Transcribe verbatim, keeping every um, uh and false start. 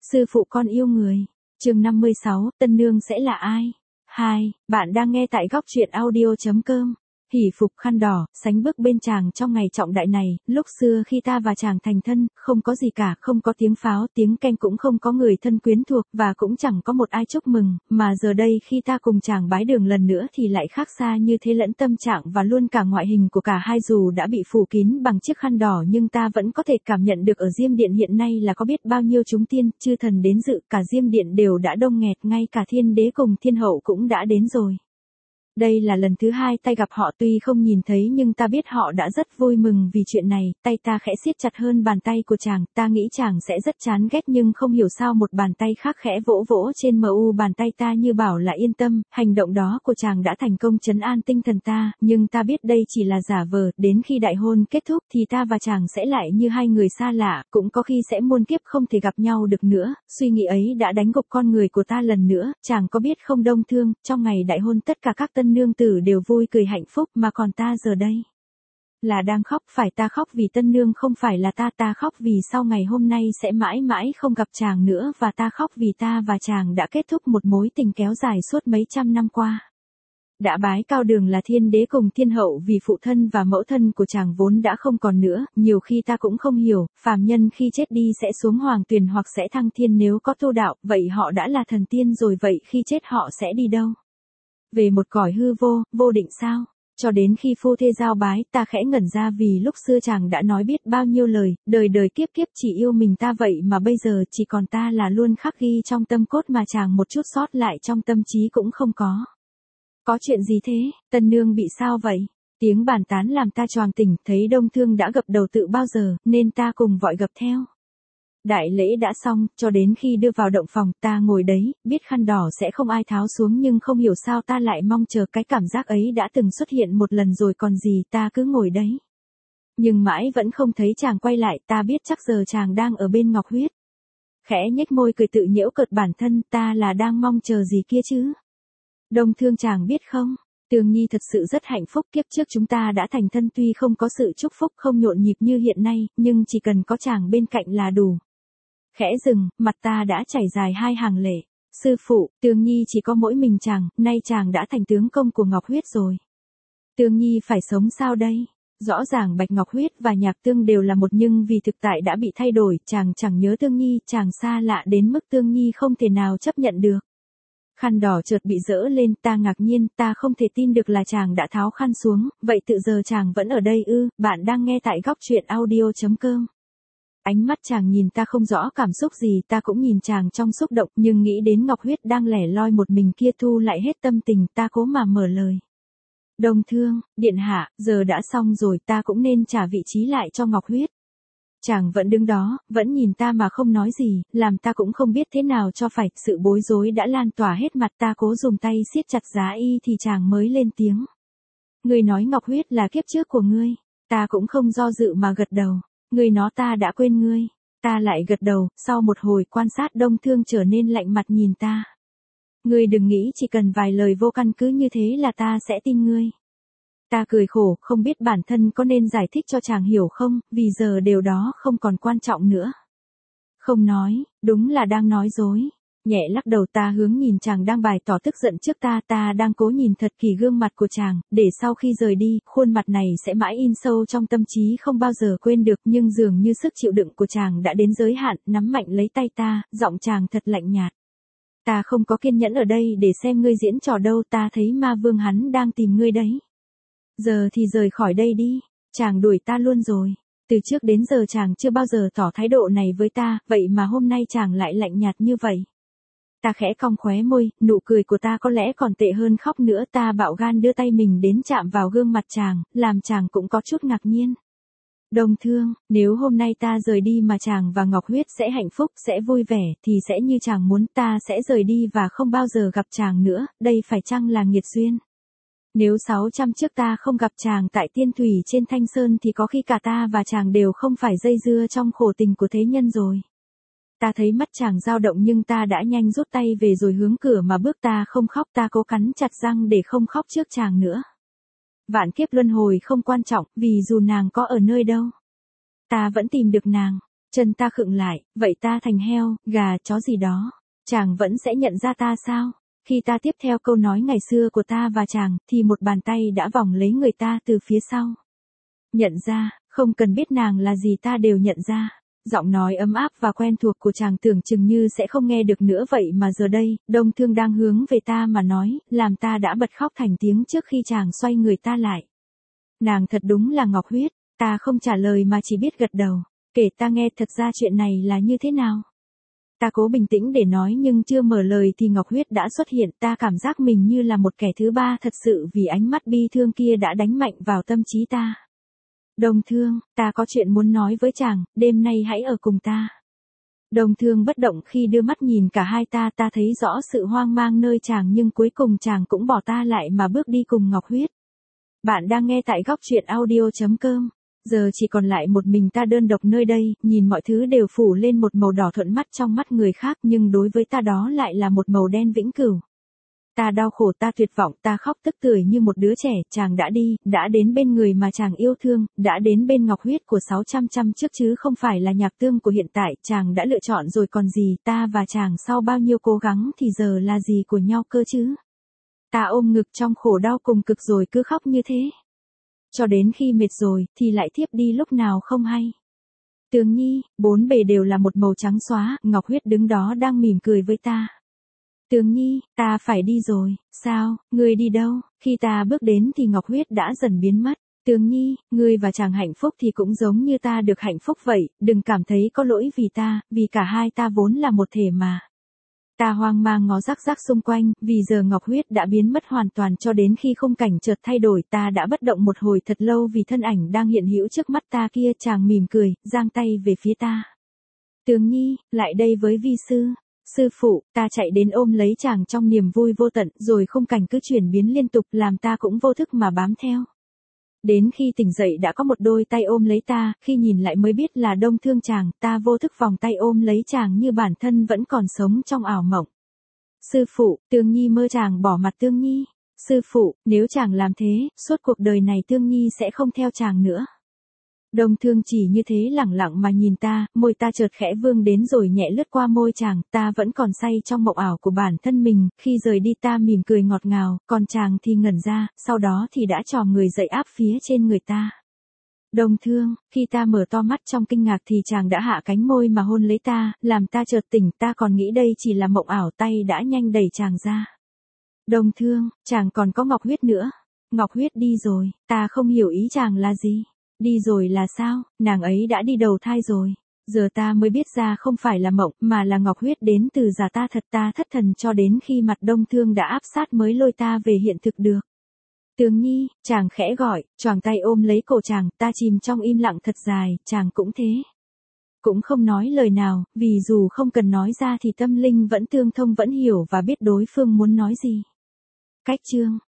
Sư phụ con yêu người. Chương năm mươi sáu, tân nương sẽ là ai? hai. Bạn đang nghe tại góc truyện audio chấm com. Hỷ phục khăn đỏ, sánh bước bên chàng trong ngày trọng đại này, lúc xưa khi ta và chàng thành thân, không có gì cả, không có tiếng pháo, tiếng canh, cũng không có người thân quyến thuộc, và cũng chẳng có một ai chúc mừng, mà giờ đây khi ta cùng chàng bái đường lần nữa thì lại khác xa như thế, lẫn tâm trạng và luôn cả ngoại hình của cả hai dù đã bị phủ kín bằng chiếc khăn đỏ, nhưng ta vẫn có thể cảm nhận được ở Diêm Điện hiện nay là có biết bao nhiêu chúng tiên, chư thần đến dự, cả Diêm Điện đều đã đông nghẹt, ngay cả thiên đế cùng thiên hậu cũng đã đến rồi. Đây là lần thứ hai tay gặp họ, tuy không nhìn thấy nhưng ta biết họ đã rất vui mừng vì chuyện này. Tay ta khẽ siết chặt hơn bàn tay của chàng, ta nghĩ chàng sẽ rất chán ghét, nhưng không hiểu sao một bàn tay khác khẽ vỗ vỗ trên mu bàn tay ta như bảo là yên tâm. Hành động đó của chàng đã thành công trấn an tinh thần ta, nhưng ta biết đây chỉ là giả vờ, đến khi đại hôn kết thúc thì ta và chàng sẽ lại như hai người xa lạ, cũng có khi sẽ muôn kiếp không thể gặp nhau được nữa. Suy nghĩ ấy đã đánh gục con người của ta lần nữa. Chàng có biết không Đông Thương, trong ngày đại hôn tất cả các tân nương tử đều vui cười hạnh phúc, mà còn ta giờ đây là đang khóc. Phải, ta khóc vì tân nương không phải là ta, ta khóc vì sau ngày hôm nay sẽ mãi mãi không gặp chàng nữa, và ta khóc vì ta và chàng đã kết thúc một mối tình kéo dài suốt mấy trăm năm qua. Đã bái cao đường là thiên đế cùng thiên hậu vì phụ thân và mẫu thân của chàng vốn đã không còn nữa. Nhiều khi ta cũng không hiểu, phàm nhân khi chết đi sẽ xuống hoàng tuyền hoặc sẽ thăng thiên, nếu có tu đạo, vậy họ đã là thần tiên rồi, vậy khi chết họ sẽ đi đâu? Về một cõi hư vô, vô định sao? Cho đến khi phu thê giao bái, ta khẽ ngẩn ra, vì lúc xưa chàng đã nói biết bao nhiêu lời, đời đời kiếp kiếp chỉ yêu mình ta, vậy mà bây giờ chỉ còn ta là luôn khắc ghi trong tâm cốt, mà chàng một chút sót lại trong tâm trí cũng không có. Có chuyện gì thế? Tân nương bị sao vậy? Tiếng bàn tán làm ta choàng tỉnh, thấy Đông Thương đã gập đầu tự bao giờ, nên ta cùng vội gập theo. Đại lễ đã xong, cho đến khi đưa vào động phòng, ta ngồi đấy, biết khăn đỏ sẽ không ai tháo xuống, nhưng không hiểu sao ta lại mong chờ. Cái cảm giác ấy đã từng xuất hiện một lần rồi còn gì, ta cứ ngồi đấy. Nhưng mãi vẫn không thấy chàng quay lại, ta biết chắc giờ chàng đang ở bên Ngọc Huyết. Khẽ nhếch môi cười tự giễu cợt bản thân, ta là đang mong chờ gì kia chứ? Đông Thương, chàng biết không? Tường Nhi thật sự rất hạnh phúc, kiếp trước chúng ta đã thành thân, tuy không có sự chúc phúc, không nhộn nhịp như hiện nay, nhưng chỉ cần có chàng bên cạnh là đủ. Khẽ dừng, mặt ta đã chảy dài hai hàng lệ. Sư phụ, Tường Nhi chỉ có mỗi mình chàng, nay chàng đã thành tướng công của Ngọc Huyết rồi. Tường Nhi phải sống sao đây? Rõ ràng Bạch Ngọc Huyết và Nhạc Tương đều là một, nhưng vì thực tại đã bị thay đổi, chàng chẳng nhớ Tương Nhi, chàng xa lạ đến mức Tương Nhi không thể nào chấp nhận được. Khăn đỏ chợt bị dỡ lên, ta ngạc nhiên, ta không thể tin được là chàng đã tháo khăn xuống. Vậy tự giờ chàng vẫn ở đây ư? Bạn đang nghe tại góc truyện audio chấm com. Ánh mắt chàng nhìn ta không rõ cảm xúc gì, ta cũng nhìn chàng trong xúc động, nhưng nghĩ đến Ngọc Huyết đang lẻ loi một mình kia, thu lại hết tâm tình, ta cố mà mở lời. Đông Thương, điện hạ, giờ đã xong rồi, ta cũng nên trả vị trí lại cho Ngọc Huyết. Chàng vẫn đứng đó, vẫn nhìn ta mà không nói gì, làm ta cũng không biết thế nào cho phải. Sự bối rối đã lan tỏa hết mặt, ta cố dùng tay siết chặt giá y thì chàng mới lên tiếng. Ngươi nói Ngọc Huyết là kiếp trước của ngươi. Ta cũng không do dự mà gật đầu. Ngươi nó ta đã quên ngươi. Ta lại gật đầu, sau một hồi quan sát Đông Thương trở nên lạnh mặt nhìn ta. Ngươi đừng nghĩ chỉ cần vài lời vô căn cứ như thế là ta sẽ tin ngươi. Ta cười khổ, không biết bản thân có nên giải thích cho chàng hiểu không, vì giờ điều đó không còn quan trọng nữa. Không nói, đúng là đang nói dối. Nhẹ lắc đầu, ta hướng nhìn chàng đang bày tỏ tức giận trước ta, ta đang cố nhìn thật kỹ gương mặt của chàng, để sau khi rời đi, khuôn mặt này sẽ mãi in sâu trong tâm trí không bao giờ quên được, nhưng dường như sức chịu đựng của chàng đã đến giới hạn, nắm mạnh lấy tay ta, giọng chàng thật lạnh nhạt. Ta không có kiên nhẫn ở đây để xem ngươi diễn trò đâu, ta thấy ma vương hắn đang tìm ngươi đấy. Giờ thì rời khỏi đây đi, chàng đuổi ta luôn rồi. Từ trước đến giờ chàng chưa bao giờ tỏ thái độ này với ta, vậy mà hôm nay chàng lại lạnh nhạt như vậy. Ta khẽ cong khóe môi, nụ cười của ta có lẽ còn tệ hơn khóc nữa, ta bạo gan đưa tay mình đến chạm vào gương mặt chàng, làm chàng cũng có chút ngạc nhiên. Đông Thương, nếu hôm nay ta rời đi mà chàng và Ngọc Huyết sẽ hạnh phúc, sẽ vui vẻ, thì sẽ như chàng muốn, ta sẽ rời đi và không bao giờ gặp chàng nữa, đây phải chăng là nghiệt duyên? Nếu sáu trăm trước ta không gặp chàng tại Tiên Thủy trên Thanh Sơn thì có khi cả ta và chàng đều không phải dây dưa trong khổ tình của thế nhân rồi. Ta thấy mắt chàng dao động nhưng ta đã nhanh rút tay về rồi hướng cửa mà bước, ta không khóc, ta cố cắn chặt răng để không khóc trước chàng nữa. Vạn kiếp luân hồi không quan trọng, vì dù nàng có ở nơi đâu, ta vẫn tìm được nàng. Chân ta khựng lại, vậy ta thành heo, gà, chó gì đó. Chàng vẫn sẽ nhận ra ta sao? Khi ta tiếp theo câu nói ngày xưa của ta và chàng, thì một bàn tay đã vòng lấy người ta từ phía sau. Nhận ra, không cần biết nàng là gì ta đều nhận ra. Giọng nói ấm áp và quen thuộc của chàng tưởng chừng như sẽ không nghe được nữa vậy mà giờ đây, Đông Thương đang hướng về ta mà nói, làm ta đã bật khóc thành tiếng trước khi chàng xoay người ta lại. Nàng thật đúng là Ngọc Huyết, ta không trả lời mà chỉ biết gật đầu, kể ta nghe thật ra chuyện này là như thế nào. Ta cố bình tĩnh để nói nhưng chưa mở lời thì Ngọc Huyết đã xuất hiện, ta cảm giác mình như là một kẻ thứ ba thật sự vì ánh mắt bi thương kia đã đánh mạnh vào tâm trí ta. Đông Thương, ta có chuyện muốn nói với chàng, đêm nay hãy ở cùng ta. Đông Thương bất động khi đưa mắt nhìn cả hai ta, ta thấy rõ sự hoang mang nơi chàng nhưng cuối cùng chàng cũng bỏ ta lại mà bước đi cùng Ngọc Huyết. Bạn đang nghe tại góc truyện audio chấm com. Giờ chỉ còn lại một mình ta đơn độc nơi đây, nhìn mọi thứ đều phủ lên một màu đỏ thuận mắt trong mắt người khác nhưng đối với ta đó lại là một màu đen vĩnh cửu. Ta đau khổ, ta tuyệt vọng, ta khóc tức tưởi như một đứa trẻ, chàng đã đi, đã đến bên người mà chàng yêu thương, đã đến bên Ngọc Huyết của sáu trăm năm trước chứ không phải là Nhạc Tương của hiện tại, chàng đã lựa chọn rồi còn gì, ta và chàng sau bao nhiêu cố gắng thì giờ là gì của nhau cơ chứ. Ta ôm ngực trong khổ đau cùng cực rồi cứ khóc như thế. Cho đến khi mệt rồi, thì lại thiếp đi lúc nào không hay. Tường Nhi, bốn bề đều là một màu trắng xóa, Ngọc Huyết đứng đó đang mỉm cười với ta. Tường Nhi, ta phải đi rồi. Sao, ngươi đi đâu? Khi ta bước đến thì Ngọc Huyết đã dần biến mất. Tường Nhi, ngươi và chàng hạnh phúc thì cũng giống như ta được hạnh phúc vậy, đừng cảm thấy có lỗi vì ta, vì cả hai ta vốn là một thể mà. Ta hoang mang ngó rắc rắc xung quanh, vì giờ Ngọc Huyết đã biến mất hoàn toàn cho đến khi khung cảnh chợt thay đổi, ta đã bất động một hồi thật lâu vì thân ảnh đang hiện hữu trước mắt ta kia, chàng mỉm cười, giang tay về phía ta. Tường Nhi, lại đây với vi sư. Sư phụ, ta chạy đến ôm lấy chàng trong niềm vui vô tận, rồi khung cảnh cứ chuyển biến liên tục làm ta cũng vô thức mà bám theo. Đến khi tỉnh dậy đã có một đôi tay ôm lấy ta, khi nhìn lại mới biết là Đông Thương chàng, ta vô thức vòng tay ôm lấy chàng như bản thân vẫn còn sống trong ảo mộng. Sư phụ, Tương Nhi mơ chàng bỏ mặt Tương Nhi. Sư phụ, nếu chàng làm thế, suốt cuộc đời này Tương Nhi sẽ không theo chàng nữa. Đông Thương chỉ như thế lẳng lặng mà nhìn ta, môi ta chợt khẽ vương đến rồi nhẹ lướt qua môi chàng, ta vẫn còn say trong mộng ảo của bản thân mình, khi rời đi ta mỉm cười ngọt ngào, còn chàng thì ngẩn ra, sau đó thì đã trò người dậy áp phía trên người ta. Đông Thương, khi ta mở to mắt trong kinh ngạc thì chàng đã hạ cánh môi mà hôn lấy ta, làm ta chợt tỉnh, ta còn nghĩ đây chỉ là mộng ảo, tay đã nhanh đẩy chàng ra. Đông Thương, chàng còn có Ngọc Huyết nữa. Ngọc Huyết đi rồi, ta không hiểu ý chàng là gì. Đi rồi là sao, nàng ấy đã đi đầu thai rồi. Giờ ta mới biết ra không phải là mộng, mà là Ngọc Huyết đến từ giả ta thật, ta thất thần cho đến khi mặt Đông Thương đã áp sát mới lôi ta về hiện thực được. Tường Nhi, chàng khẽ gọi, choàng tay ôm lấy cổ chàng, ta chìm trong im lặng thật dài, chàng cũng thế. Cũng không nói lời nào, vì dù không cần nói ra thì tâm linh vẫn tương thông, vẫn hiểu và biết đối phương muốn nói gì. Cách chương